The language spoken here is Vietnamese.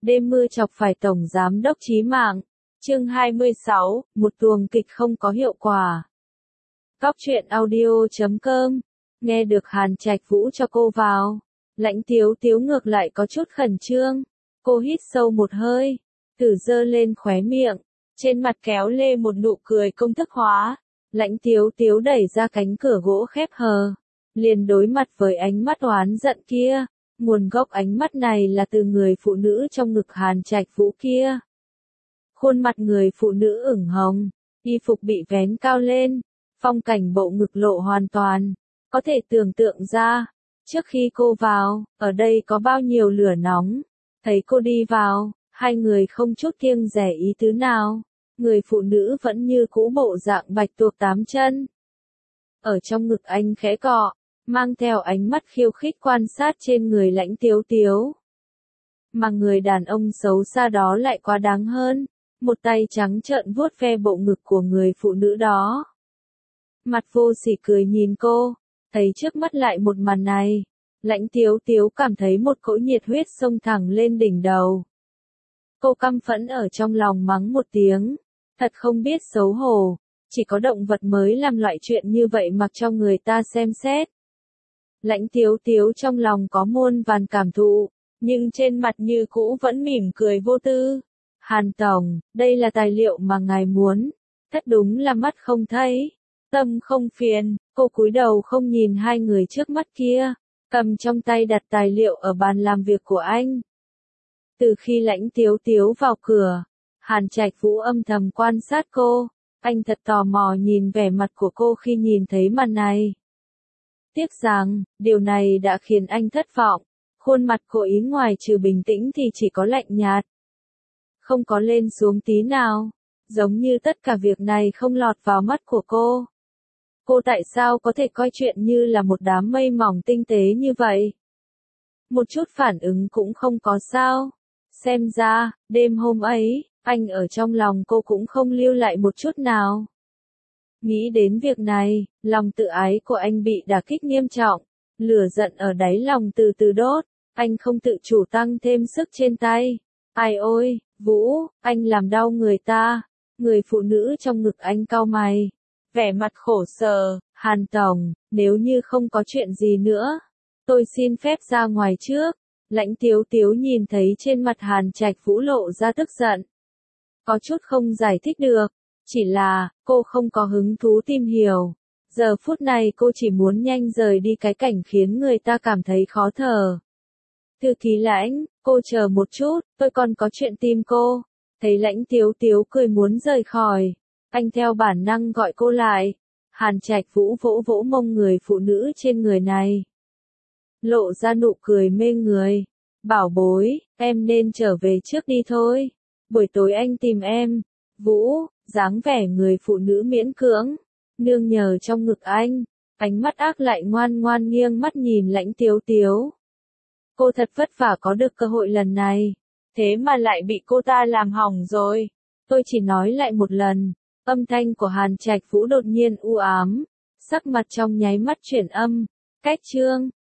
Đêm mưa chọc phải Tổng Giám đốc chí mạng. Chương 26, một tuồng kịch không có hiệu quả. Cóc truyện audio.com. Nghe được Hàn Trạch Vũ cho cô vào. Lãnh Tiếu Tiếu ngược lại có chút khẩn trương. Cô hít sâu một hơi. Thử giơ lên khóe miệng. Trên mặt kéo lê một nụ cười công thức hóa. Lãnh Tiếu Tiếu đẩy ra cánh cửa gỗ khép hờ. Liền đối mặt với ánh mắt oán giận kia. Nguồn gốc ánh mắt này là từ người phụ nữ trong ngực Hàn Trạch Vũ kia. Khuôn mặt người phụ nữ ửng hồng, y phục bị vén cao lên, phong cảnh bộ ngực lộ hoàn toàn. Có thể tưởng tượng ra, trước khi cô vào, ở đây có bao nhiêu lửa nóng. Thấy cô đi vào, hai người không chút kiêng dè ý tứ nào. Người phụ nữ vẫn như cũ bộ dạng bạch tuộc 8 chân. Ở trong ngực anh khẽ cọ, mang theo ánh mắt khiêu khích quan sát trên người Lãnh Tiếu Tiếu. Mà người đàn ông xấu xa đó lại quá đáng hơn, một tay trắng trợn vuốt ve bộ ngực của người phụ nữ đó. Mặt vô sỉ cười nhìn cô, thấy trước mắt lại một màn này, Lãnh Tiếu Tiếu cảm thấy một cỗ nhiệt huyết xông thẳng lên đỉnh đầu. Cô căm phẫn ở trong lòng mắng một tiếng, thật không biết xấu hổ, chỉ có động vật mới làm loại chuyện như vậy mặc cho người ta xem xét. Lãnh Tiếu Tiếu trong lòng có muôn vàn cảm thụ, nhưng trên mặt như cũ vẫn mỉm cười vô tư. Hàn Tổng, đây là tài liệu mà ngài muốn. Thật đúng là mắt không thấy, tâm không phiền. Cô cúi đầu không nhìn hai người trước mắt kia, cầm trong tay đặt tài liệu ở bàn làm việc của anh. Từ khi Lãnh Tiếu Tiếu vào cửa, Hàn Trạch Vũ âm thầm quan sát cô. Anh thật tò mò nhìn vẻ mặt của cô khi nhìn thấy màn này. Tiếc rằng, điều này đã khiến anh thất vọng. Khuôn mặt cô ý ngoài trừ bình tĩnh thì chỉ có lạnh nhạt. Không có lên xuống tí nào. Giống như tất cả việc này không lọt vào mắt của cô. Cô tại sao có thể coi chuyện như là một đám mây mỏng tinh tế như vậy? Một chút phản ứng cũng không có sao. Xem ra, đêm hôm ấy, anh ở trong lòng cô cũng không lưu lại một chút nào. Nghĩ đến việc này, lòng tự ái của anh bị đả kích nghiêm trọng, lửa giận ở đáy lòng từ từ đốt, anh không tự chủ tăng thêm sức trên tay. Ai ôi, Vũ, anh làm đau người ta. Người phụ nữ trong ngực anh cau mày, vẻ mặt khổ sở. Hàn Tổng, nếu như không có chuyện gì nữa, tôi xin phép ra ngoài trước. Lãnh Tiếu Tiếu nhìn thấy trên mặt Hàn Trạch Vũ lộ ra tức giận. Có chút không giải thích được. Chỉ là, cô không có hứng thú tìm hiểu. Giờ phút này cô chỉ muốn nhanh rời đi cái cảnh khiến người ta cảm thấy khó thở. Thư ký Lãnh, cô chờ một chút, tôi còn có chuyện tìm cô. Thấy Lãnh Tiếu Tiếu cười muốn rời khỏi, anh theo bản năng gọi cô lại. Hàn Trạch Vũ vỗ vỗ mông người phụ nữ trên người này. Lộ ra nụ cười mê người. Bảo bối, em nên trở về trước đi thôi. Buổi tối anh tìm em. Vũ, dáng vẻ người phụ nữ miễn cưỡng, nương nhờ trong ngực anh, ánh mắt ác lại ngoan ngoan nghiêng mắt nhìn Lãnh Tiếu Tiếu. Cô thật vất vả có được cơ hội lần này, thế mà lại bị cô ta làm hỏng rồi. Tôi chỉ nói lại một lần. Âm thanh của Hàn Trạch Vũ đột nhiên u ám, sắc mặt trong nháy mắt chuyển âm. Cách chương